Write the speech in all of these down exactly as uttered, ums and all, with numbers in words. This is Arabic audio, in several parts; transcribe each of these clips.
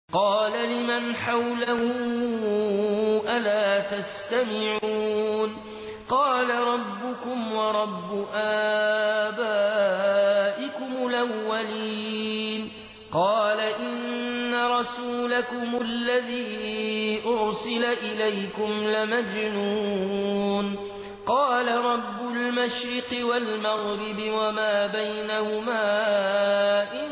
قال لمن حوله ألا تستمعون قال ربكم ورب آبائكم الأولين قال إن رسولكم الذي أرسل إليكم لمجنون قال رب المشرق والمغرب وما بينهما إن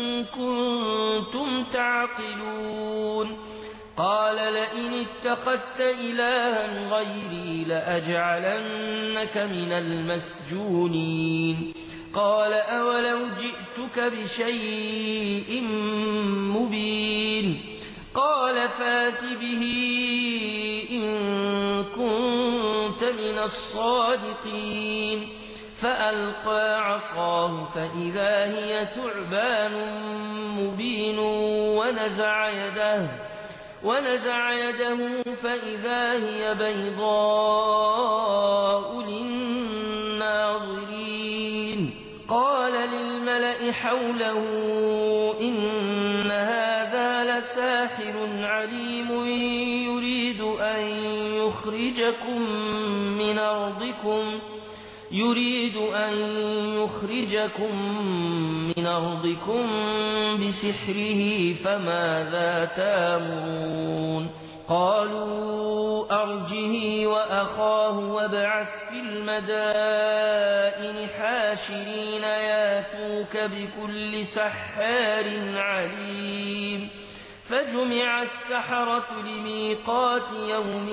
كنتم تعقلون قال لئن اتخذت إلها غيري لأجعلنك من المسجونين قال أولو جئتك بشيء مبين قال فات به إن كنت من الصادقين فألقى عصاه فإذا هي ثعبان مبين ونزع يده ونزع يده فإذا هي بيضاء للناظرين قال للملأ حوله إن هذا لساحر عليم يريد أن يخرجكم من أرضكم يريد أن يخرجكم من أرضكم بسحره فماذا تأمرون قالوا أرجه وأخاه وابعث في المدائن حاشرين ياتوك بكل سحار عليم فجمع السحرة لميقات يوم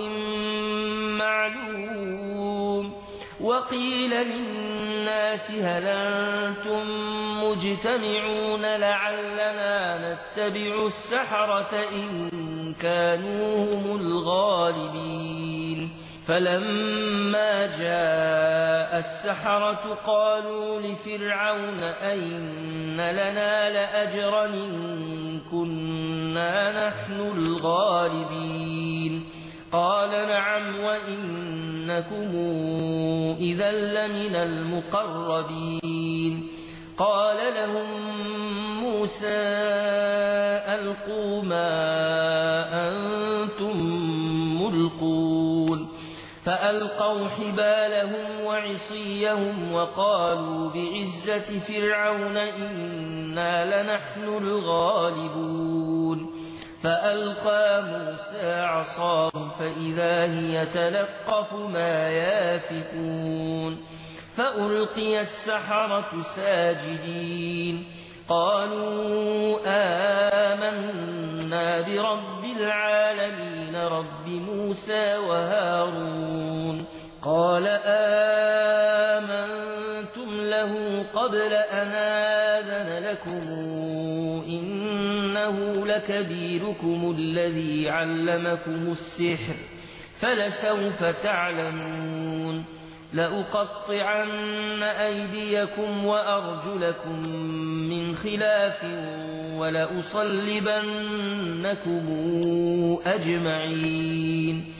معلوم وقيل للناس هل أنتم مجتمعون لعلنا نتبع السحرة إن كانوا هم الغالبين فلما جاء السحرة قالوا لفرعون أئن لنا لأجرا إن كنا نحن الغالبين قال نعم وإنكم إذا لمن المقربين قال لهم موسى ألقوا ما أنتم ملقون فألقوا حبالهم وعصيهم وقالوا بعزة فرعون إنا لنحن الغالبون فألقى موسى عصاه فإذا هي تلقف ما يافكون فألقي السحرة ساجدين قالوا آمنا برب العالمين رب موسى وهارون قال آمنتم له قبل أن آذن لكم إنه لكبيركم الذي علمكم السحر فلسوف تعلمون لأقطعن أيديكم وأرجلكم من خلاف ولأصلبنكم أجمعين